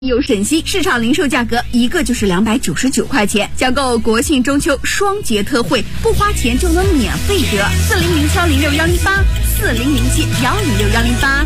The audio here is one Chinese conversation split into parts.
有沈西市场零售价格一个就是299块钱，抢购国庆中秋双节特惠，不花钱就能免费得。4007-108，4007-106-108。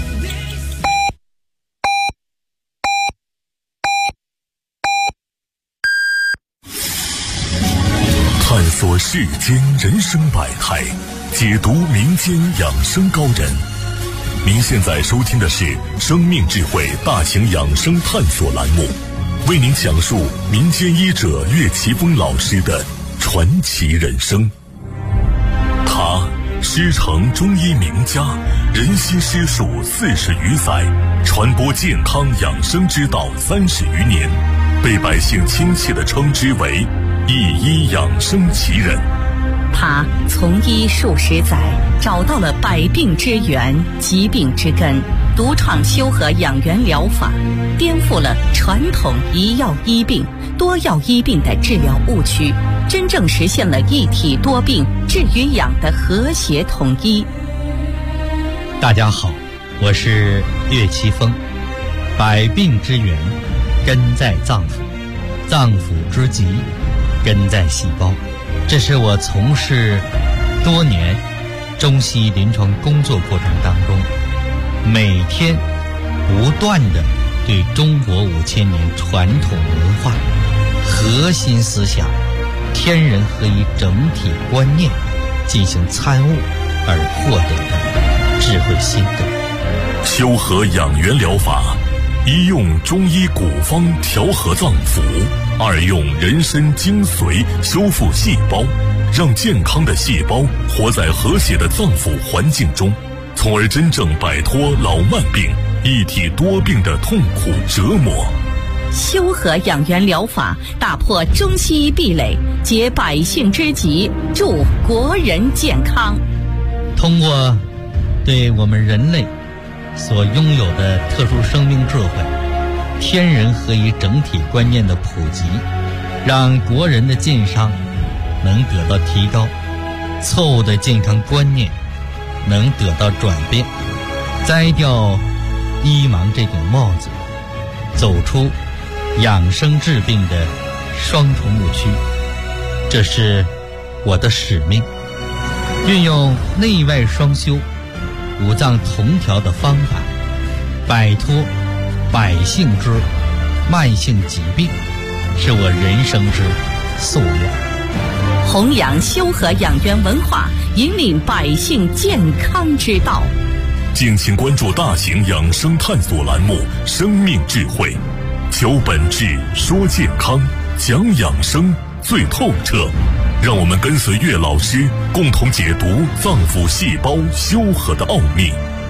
探索世间人生百态，解读民间养生高人。您现在收听的是生命智慧大型养生探索栏目，为您讲述民间医者岳奇峰老师的传奇人生。他师承中医名家，仁心师术40余载，传播健康养生之道30余年，被百姓亲切地称之为一医养生奇人。 他从医数十载，找到了百病之源、疾病之根，独创修和养元疗法，颠覆了传统一药医病、多药医病的治疗误区，真正实现了一体多病治与养的和谐统一。 大家好，我是岳奇峰。百病之源根在脏腑，脏腑之疾根在细胞。这是我从事多年中西医临床工作过程当中，每天不断的对中国5000年传统文化核心思想天人合一整体观念进行参悟而获得的智慧心得。 修和养元疗法，一用中医古方调和脏腑，二用人参精髓修复细胞，让健康的细胞活在和谐的脏腑环境中，从而真正摆脱老慢病、一体多病的痛苦折磨。 修和养元疗法打破中西医壁垒，解百姓之急，助国人健康。 通过对我们人类所拥有的特殊生命智慧、天人合一整体观念的普及，让国人的健康能得到提高，错误的健康观念能得到转变，摘掉医盲这顶帽子，走出养生治病的双重误区。这是我的使命，运用内外双修、五脏同调的方法，摆脱百姓之慢性疾病，是我人生之夙愿。 弘扬修和养元文化，引领百姓健康之道。 敬请关注大型养生探索栏目《生命智慧》，求本质，说健康，讲养生最透彻。让我们跟随岳老师，共同解读脏腑细胞修和的奥秘。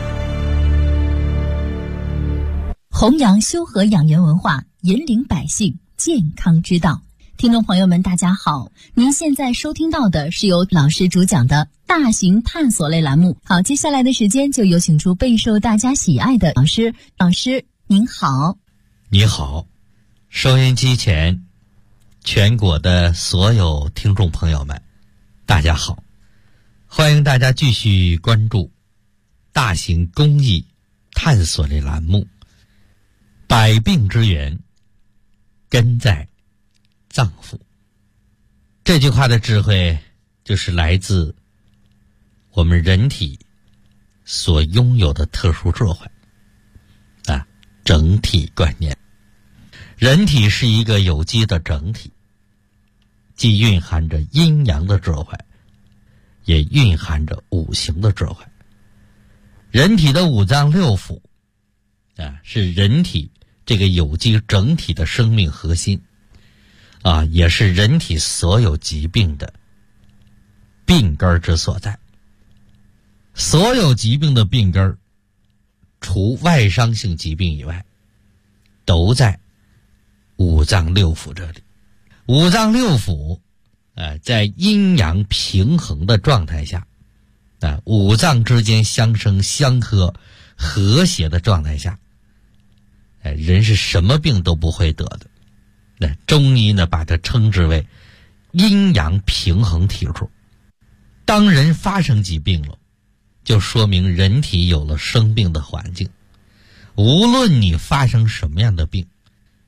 弘扬修和养元文化，引领百姓健康之道。听众朋友们大家好，您现在收听到的是由老师主讲的大型探索类栏目。好，接下来的时间就有请出备受大家喜爱的老师。老师您好。 你好，收音机前全国的所有听众朋友们大家好，欢迎大家继续关注大型公益探索类栏目，百病之源根在脏腑。这句话的智慧就是来自我们人体所拥有的特殊智慧啊，整体观念。人体是一个有机的整体，既蕴含着阴阳的智慧，也蕴含着五行的智慧。人体的五脏六腑啊，是人体这个有机整体的生命核心啊，也是人体所有疾病的病根之所在。所有疾病的病根，除外伤性疾病以外，都在五脏六腑这里。五脏六腑在阴阳平衡的状态下，五脏之间相生相克和谐的状态下，人是什么病都不会得的。中医呢，把它称之为阴阳平衡体质。当人发生疾病了，就说明人体有了生病的环境。无论你发生什么样的病，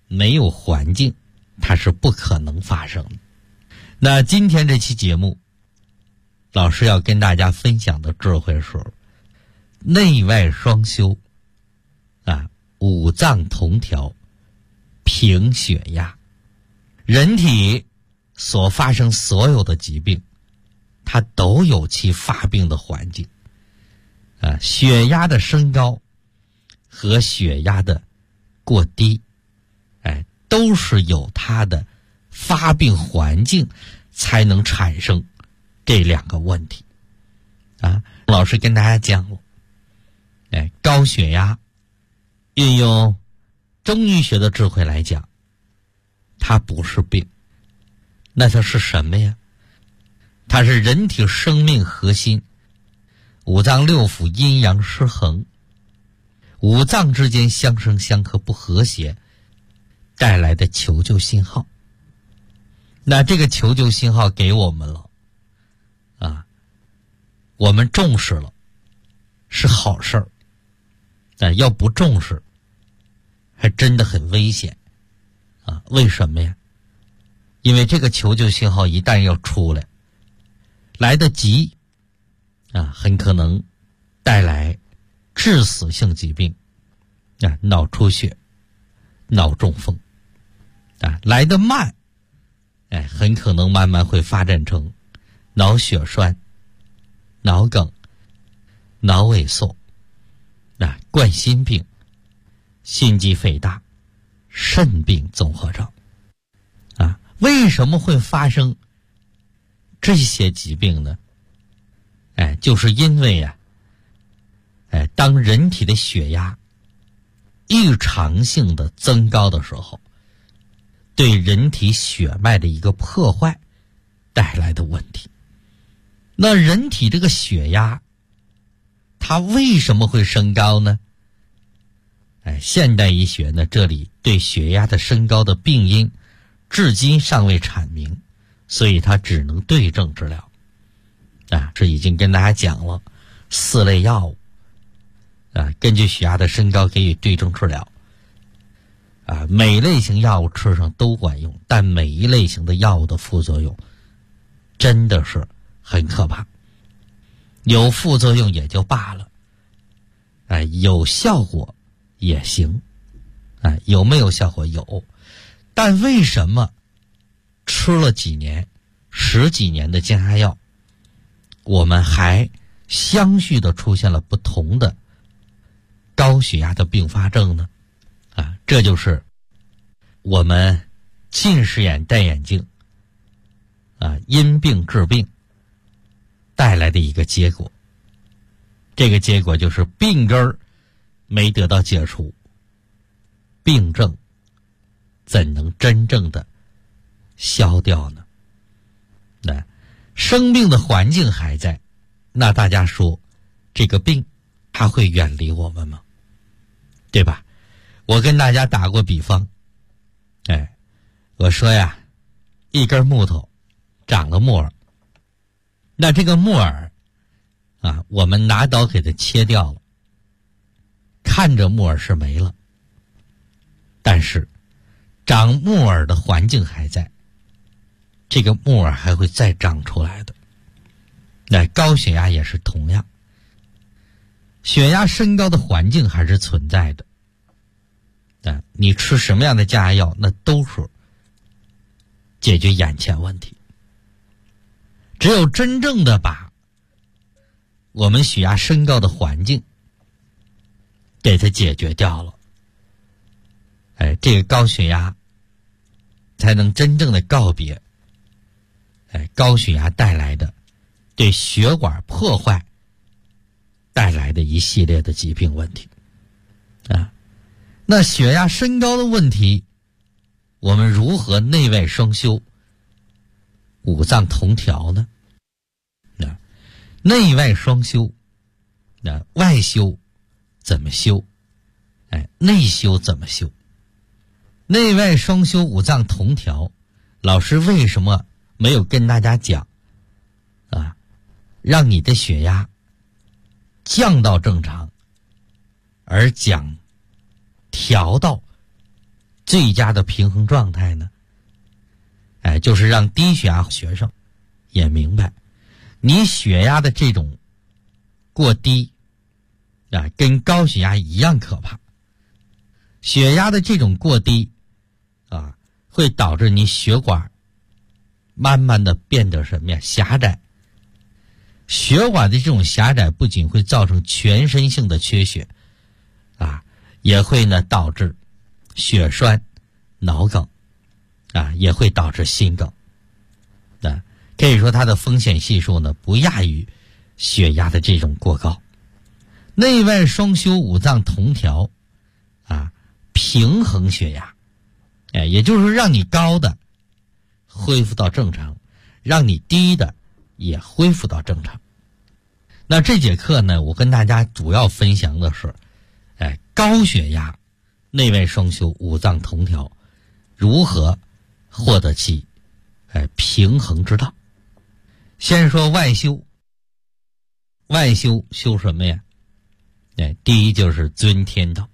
没有环境，它是不可能发生的。那今天这期节目，老师要跟大家分享的智慧是内外双修五脏同调，平血压。人体所发生所有的疾病，它都有其发病的环境血压的升高和血压的过低都是有它的发病环境才能产生这两个问题老师跟大家讲了高血压运用中医学的智慧来讲，它不是病，那它是什么呀？它是人体生命核心五脏六腑阴阳失衡，五脏之间相生相克不和谐带来的求救信号。那这个求救信号给我们了我们重视了是好事儿，但要不重视还真的很危险为什么呀？因为这个求救信号一旦要出来得及很可能带来致死性疾病脑出血、脑中风来得慢很可能慢慢会发展成脑血栓、脑梗、脑萎缩冠心病、心肌肥大、肾病综合征为什么会发生这些疾病呢？就是因为当人体的血压异常性的增高的时候，对人体血脉的一个破坏带来的问题。那人体这个血压它为什么会升高呢？现代医学呢，这里对血压的升高的病因至今尚未阐明，所以它只能对症治疗这已经跟大家讲了4类药物根据血压的升高给予对症治疗每类型药物吃上都管用，但每一类型的药物的副作用真的是很可怕。有副作用也就罢了有效果也行有没有效果？有，但为什么吃了几年、10几年的降压药，我们还相续的出现了不同的高血压的并发症呢？这就是我们近视眼戴眼镜因病治病带来的一个结果。这个结果就是病根儿没得到解除，病症怎能真正的消掉呢？生病的环境还在，那大家说这个病它会远离我们吗？对吧？我跟大家打过比方我说呀，一根木头长了木耳，那这个木耳我们拿刀给它切掉了，看着木耳是没了，但是长木耳的环境还在，这个木耳还会再长出来的。高血压也是同样，血压升高的环境还是存在的你吃什么样的降压药，那都是解决眼前问题。只有真正的把我们血压升高的环境给它解决掉了这个高血压才能真正的告别高血压带来的对血管破坏带来的一系列的疾病问题那血压升高的问题，我们如何内外双修、五脏同调呢？内外双修，外修怎么修？内修怎么修？内外双修、五脏同调，老师为什么没有跟大家讲让你的血压降到正常，而讲调到最佳的平衡状态呢？就是让低血压学生也明白，你血压的这种过低跟高血压一样可怕。血压的这种过低会导致你血管慢慢的变得什么呀？狭窄。血管的这种狭窄不仅会造成全身性的缺血也会呢导致血栓、脑梗也会导致心梗。可以说它的风险系数呢不亚于血压的这种过高。内外双修五脏同调平衡血压，也就是让你高的恢复到正常，让你低的也恢复到正常。那这节课呢，我跟大家主要分享的是高血压内外双修五脏同调如何获得其平衡之道。先说外修。外修修什么呀？第一就是遵天道。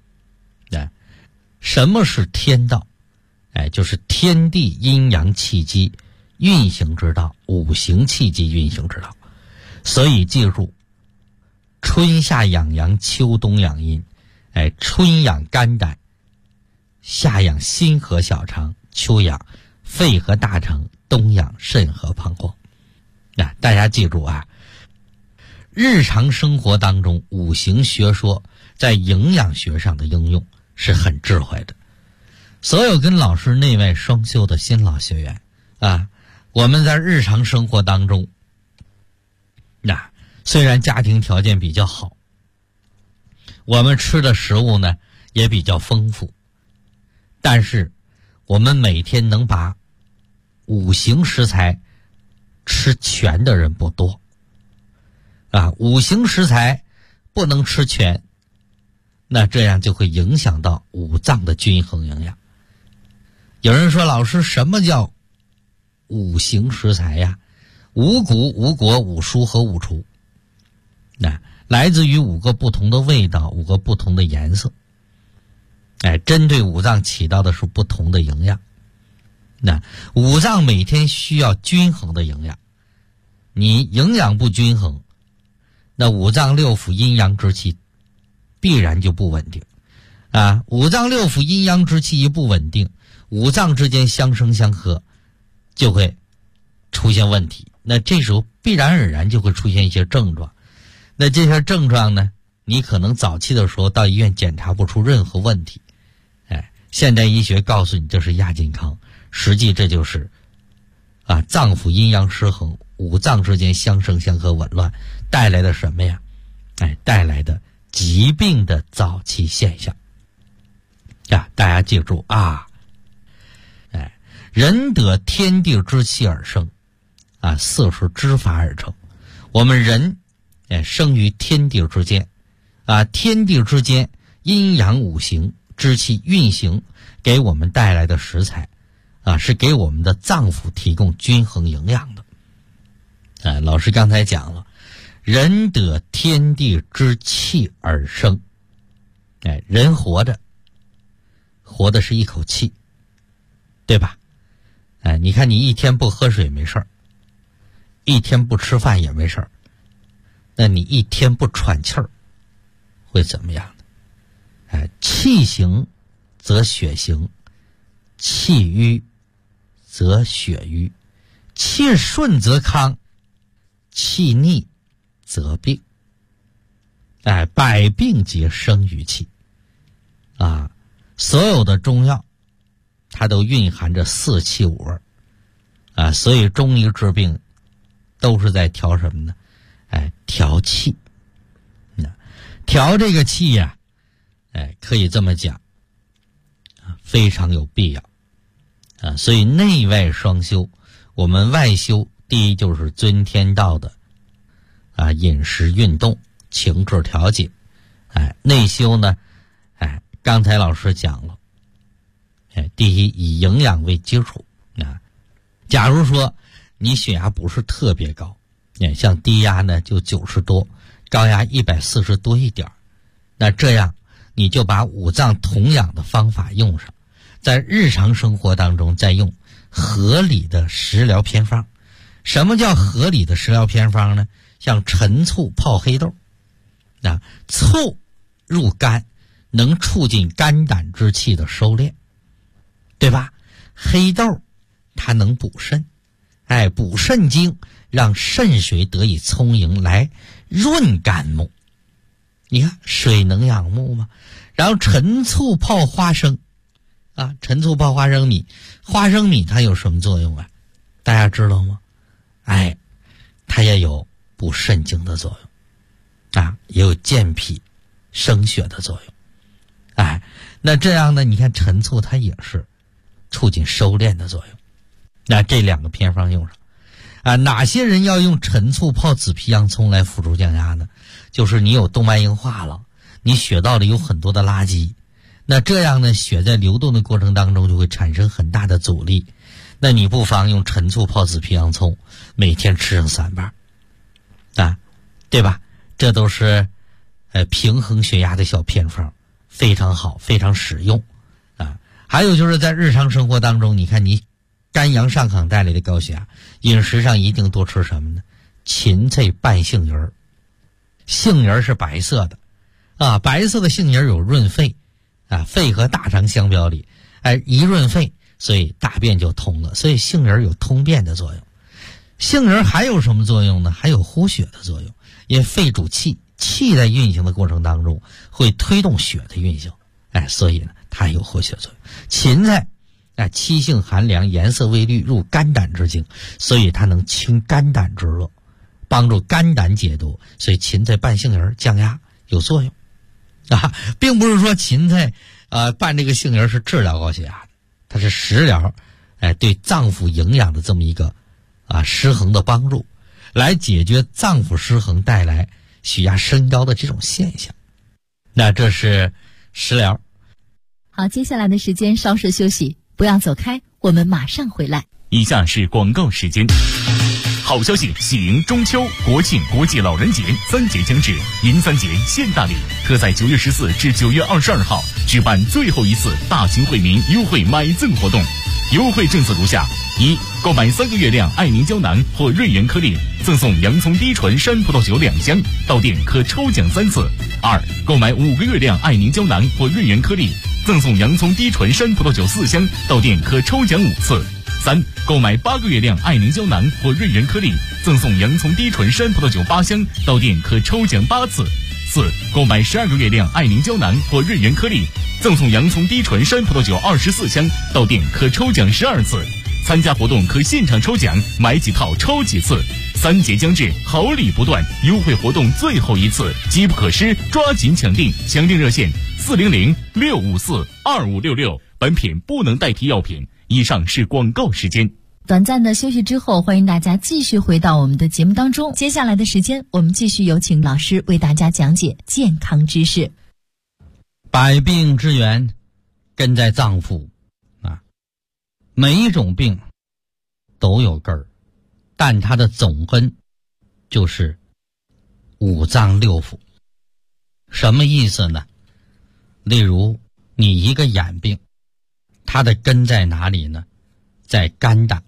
什么是天道？就是天地阴阳气机运行之道，五行气机运行之道。所以记住，春夏养阳，秋冬养阴。春养肝胆，夏养心和小肠，秋养肺和大肠，冬养肾和膀胱。大家记住日常生活当中五行学说在营养学上的应用是很智慧的。所有跟老师内外双修的新老学员我们在日常生活当中虽然家庭条件比较好，我们吃的食物呢也比较丰富，但是我们每天能把五行食材吃全的人不多五行食材不能吃全，那这样就会影响到五脏的均衡营养。有人说，老师，什么叫五行食材呀？五谷、五果、五蔬和五除，来自于5个不同的味道，5个不同的颜色，针对五脏起到的是不同的营养。五脏每天需要均衡的营养，你营养不均衡，那五脏六腑阴阳之气必然就不稳定五脏六腑阴阳之气一不稳定，五脏之间相生相克就会出现问题，那这时候必然而然就会出现一些症状。那这些症状呢，你可能早期的时候到医院检查不出任何问题，现代医学告诉你这是亚健康，实际这就是脏腑阴阳失衡，五脏之间相生相克紊乱带来的什么呀？带来的疾病的早期现象大家记住人得天地之气而生色是之法而成。我们人生于天地之间天地之间阴阳五行之气运行给我们带来的食材是给我们的脏腑提供均衡营养的。老师刚才讲了，人得天地之气而生。人活的是一口气，对吧？你看你一天不喝水没事儿，一天不吃饭也没事儿，那你一天不喘气儿会怎么样呢？气行则血行，气瘀则血瘀，气顺则康，气逆则病。百病皆生于气所有的中药它都蕴含着4气5味所以中医治病都是在调什么呢？调气。调这个气呀可以这么讲非常有必要所以内外双修，我们外修第一就是遵天道的饮食运动情志调节。内修呢刚才老师讲了第一以营养为基础假如说你血压不是特别高，像低压呢就90多，高压140多一点，那这样你就把五脏同养的方法用上， 在日常生活当中再用合理的食疗偏方。什么叫合理的食疗偏方呢？像陈醋泡黑豆醋入肝能促进肝胆之气的收敛，对吧？黑豆它能补肾，补肾精，让肾水得以充盈，来润肝木。你看水能养木吗？然后陈醋泡花生陈醋泡花生米，花生米它有什么作用啊？大家知道吗？它也有补肾精的作用也有健脾生血的作用。那这样呢，你看陈醋它也是促进收敛的作用。那这两个偏方用上哪些人要用陈醋泡紫皮洋葱来辅助降压呢？就是你有动脉硬化了，你血道里有很多的垃圾，那这样呢，血在流动的过程当中就会产生很大的阻力。那你不妨用陈醋泡紫皮洋葱，每天吃上3瓣对吧？这都是平衡血压的小偏方，非常好，非常实用还有就是在日常生活当中，你看你肝阳上亢带来的高血压，饮食上一定多吃什么呢？芹菜拌杏仁儿。杏仁是白色的白色的杏仁有润肺肺和大肠相表里一润肺，所以大便就通了，所以杏仁有通便的作用。杏仁还有什么作用呢？还有护血的作用，因为肺主气，气在运行的过程当中会推动血的运行所以呢它有护血作用。芹菜气性寒凉，颜色微绿，入肝胆之经，所以它能清肝胆之热，帮助肝胆解毒，所以芹菜拌杏仁降压有作用并不是说芹菜拌这个杏仁是治疗高血压的，它是食疗对脏腑营养的这么一个失衡的帮助，来解决脏腑失衡带来血压升高的这种现象。那这是食疗。 好，接下来的时间稍事休息，不要走开，我们马上回来。 以下是广告时间。好消息，喜迎中秋、国庆、国际老人节3节将至，银3节现大礼，特在9月14至9月22号举办最后一次大型惠民优惠买赠活动。优惠政策如下：一、购买3个月亮爱凝胶囊或瑞元颗粒，赠送洋葱低醇山葡萄酒2箱，到店可抽奖3次；二、购买5个月亮爱凝胶囊或瑞元颗粒，赠送洋葱低醇山葡萄酒4箱，到店可抽奖5次；三、购买8个月亮爱凝胶囊或瑞元颗粒，赠送洋葱低醇山葡萄酒8箱，到店可抽奖8次；四、购买12个月亮爱凝胶囊或瑞元颗粒，赠送洋葱低醇山葡萄酒24箱，到店可抽奖12次。参加活动可现场抽奖，买几套抽几次。3节将至，好礼不断，优惠活动最后一次，机不可失，抓紧抢订！抢订热线400-654-2566。本品不能代替药品。以上是广告时间。 短暂的休息之后，欢迎大家继续回到我们的节目当中。接下来的时间，我们继续有请老师为大家讲解健康知识。 百病之源根在脏腑每一种病都有根儿，但它的总根就是五脏六腑。什么意思呢？例如你一个眼病，它的根在哪里呢？在肝胆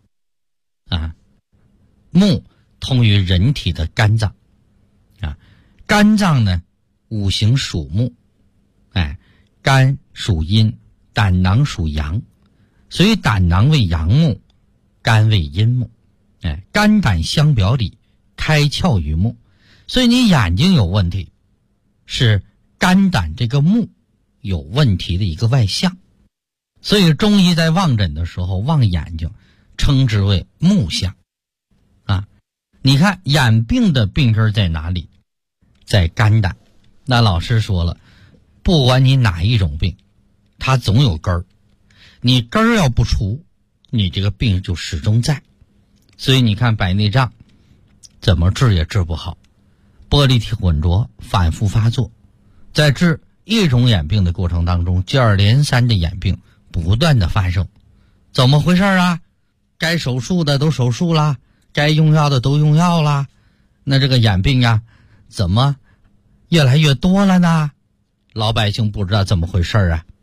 目通于人体的肝脏肝脏呢五行属木，肝属阴，胆囊属阳，所以胆囊为阳木，肝为阴木，肝胆相表里，开窍于目，所以你眼睛有问题，是肝胆这个目有问题的一个外象。所以中医在望诊的时候望眼睛称之为目象你看眼病的病根在哪里？在肝胆。那老师说了，不管你哪一种病，它总有根儿，你根儿要不除，你这个病就始终在。所以你看白内障怎么治也治不好，玻璃体混浊反复发作，在治一种眼病的过程当中，接二连三的眼病不断的发生。怎么回事啊？该手术的都手术了，该用药的都用药了，那这个眼病呀怎么越来越多了呢？老百姓不知道怎么回事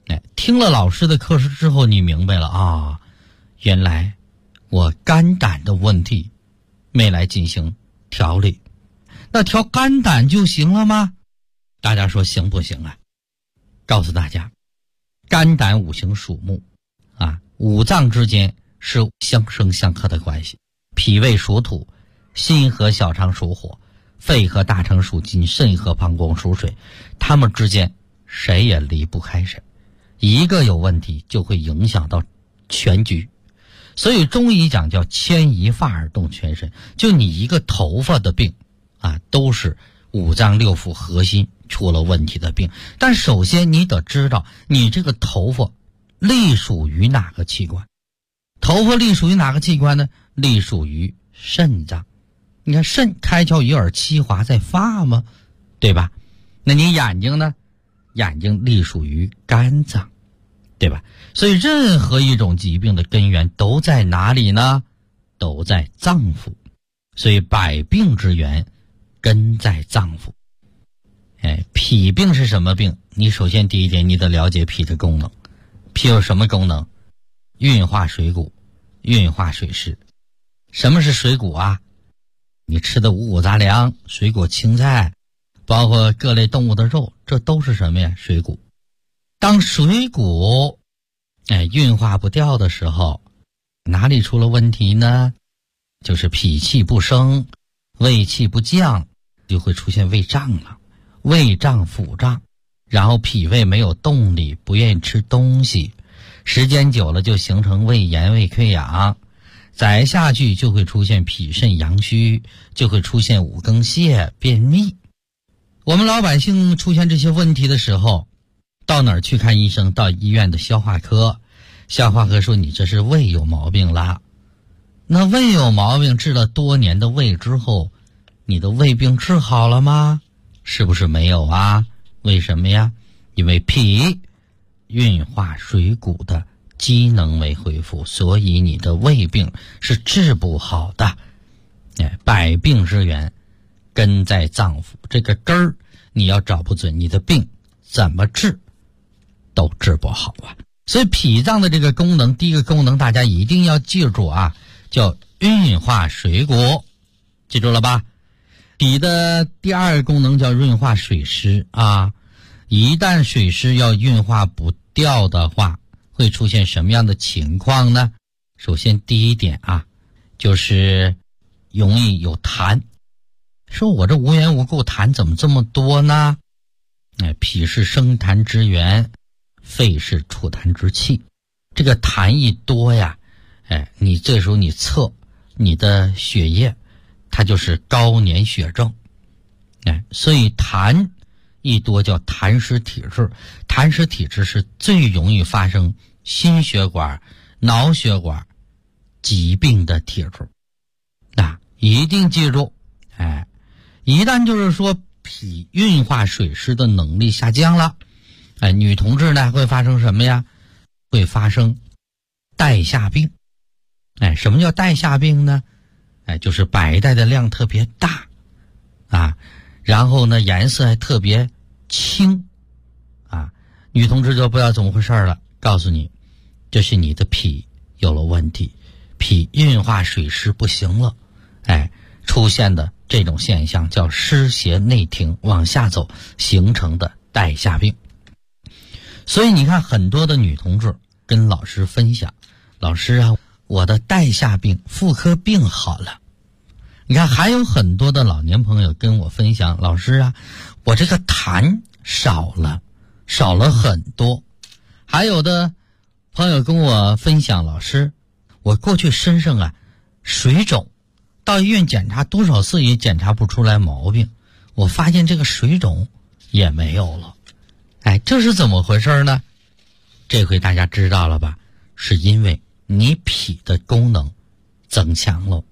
听了老师的课时之后，你明白了啊，原来我肝胆的问题没来进行调理，那调肝胆就行了吗？大家说行不行啊？告诉大家，肝胆五行属木啊，五脏之间是相生相克的关系。脾胃属土，心和小肠属火，肺和大肠属金，肾和膀胱属水，它们之间谁也离不开谁，一个有问题就会影响到全局。所以中医讲叫牵一发而动全身，就你一个头发的病啊，都是五脏六腑核心出了问题的病。但首先你得知道你这个头发隶属于哪个器官。头发隶属于哪个器官呢？隶属于肾脏。你看肾开窍于耳，其华在发吗？对吧？那你眼睛呢？眼睛隶属于肝脏，对吧？所以任何一种疾病的根源都在哪里呢？都在脏腑。所以百病之源根在脏腑。脾病是什么病？你首先第一点你得了解脾的功能。脾有什么功能？运化水谷，运化水湿。什么是水谷啊？你吃的五谷杂粮、水果、青菜，包括各类动物的肉，这都是什么呀？水谷。当水谷运化不掉的时候，哪里出了问题呢？就是脾气不升，胃气不降，就会出现胃胀了，胃胀腹胀，然后脾胃没有动力，不愿意吃东西，时间久了就形成胃炎、胃溃疡，再下去就会出现脾肾阳虚，就会出现五更泻、便秘。我们老百姓出现这些问题的时候，到哪儿去看医生？到医院的消化科，消化科说你这是胃有毛病啦。那胃有毛病，治了多年的胃之后，你的胃病治好了吗？是不是没有啊？为什么呀？因为脾运化水谷的机能没恢复，所以你的胃病是治不好的。百病之源根在脏腑，这个根儿你要找不准，你的病怎么治都治不好啊。所以脾脏的这个功能，第一个功能大家一定要记住啊，叫运化水谷，记住了吧？脾的第二个功能叫运化水湿啊。一旦水湿要运化不掉的话，会出现什么样的情况呢？首先第一点啊，就是容易有痰。说我这无缘无故痰怎么这么多呢？脾是生痰之源，肺是储痰之器。这个痰一多呀，你这时候你测你的血液，它就是高粘血症。所以痰一多叫痰湿体质。痰湿体质是最容易发生心血管、脑血管疾病的体质。一定记住，一旦就是说脾运化水湿的能力下降了，女同志呢会发生什么呀？会发生带下病。什么叫带下病呢？就是白带的量特别大啊，然后呢颜色还特别清啊。女同志就不知道怎么回事了，告诉你，这是你的脾有了问题，脾运化水湿不行了，出现的这种现象叫湿邪内停，往下走形成的带下病。所以你看很多的女同志跟老师分享，老师啊，我的带下病、妇科病好了。你看还有很多的老年朋友跟我分享，老师啊，我这个痰少了很多。还有的朋友跟我分享，老师，我过去身上啊水肿，到医院检查多少次也检查不出来毛病，我发现这个水肿也没有了。这是怎么回事呢？这回大家知道了吧？是因为你脾的功能增强了。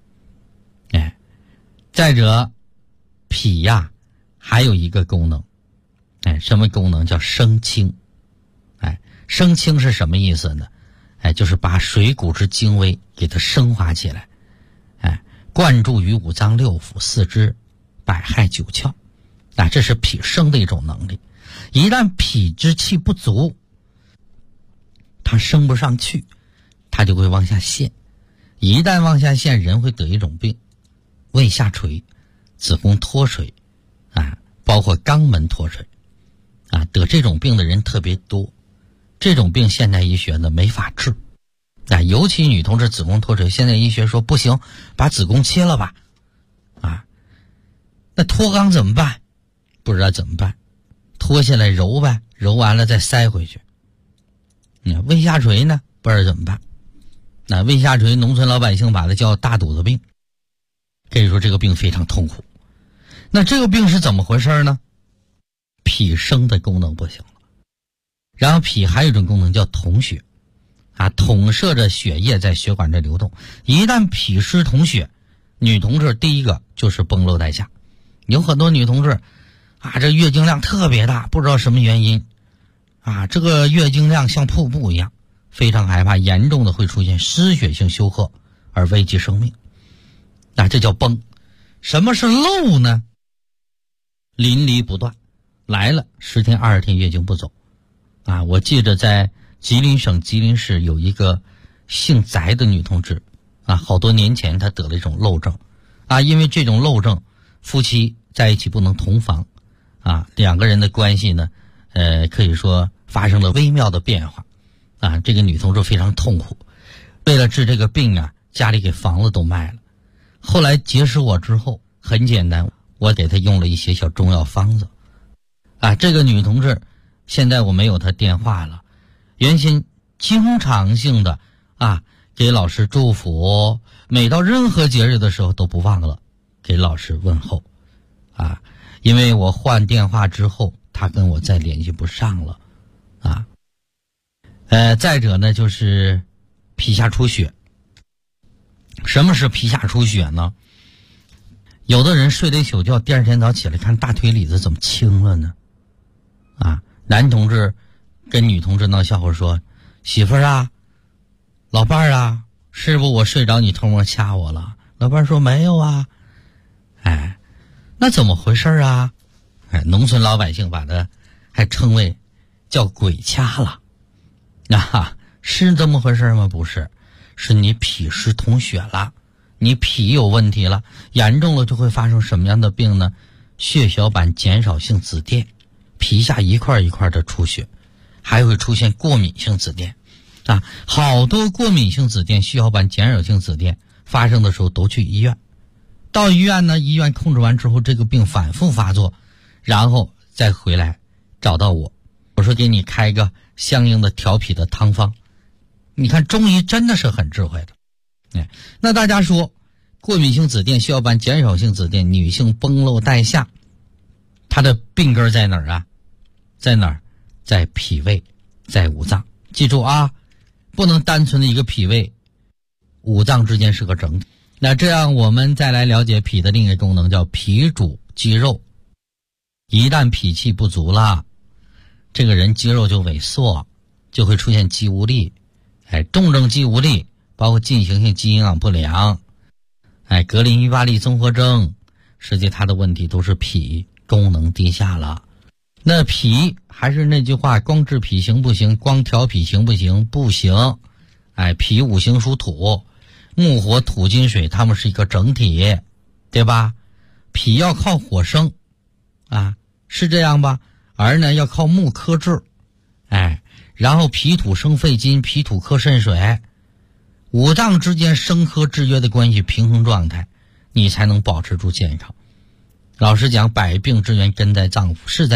再者，脾呀还有一个功能，什么功能？叫升清。升清是什么意思呢？就是把水谷之精微给它升华起来，灌注于五脏六腑、四肢、百骸九窍。这是脾升的一种能力。一旦脾之气不足， 它升不上去，它就会往下陷。一旦往下陷，人会得一种病，胃下垂、子宫脱水啊，包括肛门脱水啊，得这种病的人特别多。这种病现代医学呢没法治啊，尤其女同志子宫脱水，现代医学说不行，把子宫切了吧啊。那脱肛怎么办？不知道怎么办，脱下来揉呗，揉完了再塞回去。胃下垂呢，不知道怎么办。那胃下垂，农村老百姓把它叫大肚子病，可以说这个病非常痛苦。那这个病是怎么回事呢？脾升的功能不行了，然后脾还有一种功能叫统血啊，统摄着血液在血管这流动。一旦脾湿统血，女同志第一个就是崩漏带下。有很多女同志啊，这月经量特别大，不知道什么原因啊，这个月经量像瀑布一样，非常害怕，严重的会出现失血性休克而危及生命。那这叫崩。什么是漏呢？淋漓不断，来了10天20天月经不走啊！我记得在吉林省吉林市有一个姓翟的女同志啊，好多年前她得了一种漏症啊，因为这种漏症，夫妻在一起不能同房啊，两个人的关系呢可以说发生了微妙的变化啊。这个女同志非常痛苦，为了治这个病啊，家里给房子都卖了。后来结识我之后，很简单，我给她用了一些小中药方子啊。这个女同志现在我没有她电话了，原先经常性的啊给老师祝福，每到任何节日的时候都不忘了给老师问候啊。因为我换电话之后，她跟我再联系不上了啊。再者呢，就是皮下出血。什么是皮下出血呢？有的人睡了一宿觉，第二天早起来看大腿里子怎么青了呢？啊，男同志跟女同志闹笑话说，媳妇儿啊，老伴儿啊，是不我睡着你偷摸掐我了？老伴儿说没有啊。哎，那怎么回事啊？哎，农村老百姓把它还称为叫鬼掐了啊，是这么回事吗？不是，是你脾湿统血了，你脾有问题了，严重了就会发生什么样的病呢？血小板减少性紫癜，皮下一块一块的出血，还会出现过敏性紫癜啊。好多过敏性紫癜、血小板减少性紫癜发生的时候都去医院，到医院呢，医院控制完之后，这个病反复发作，然后再回来找到我，我说给你开个相应的调脾的汤方。你看中医真的是很智慧的。哎，那大家说过敏性紫癜、血小板减少性紫癜、女性崩漏带下，它的病根在哪儿啊？在哪儿？在脾胃，在五脏。记住啊，不能单纯的一个脾胃，五脏之间是个整体。那这样我们再来了解脾的另一个功能，叫脾主肌肉。一旦脾气不足了，这个人肌肉就萎缩，就会出现肌无力。哎，重症肌无力包括进行性肌营养不良，哎，格林伊巴利综合征，实际它的问题都是脾功能低下了。那脾还是那句话，光治脾行不行？光调脾行不行？不行。哎，脾五行属土，木火土金水，它们是一个整体，对吧？脾要靠火生啊，是这样吧？而呢要靠木克制，哎，然后脾土生肺金，脾土克肾水，五脏之间生克制约的关系平衡状态，你才能保持住健康。老实讲，百病之源根在脏腑，是在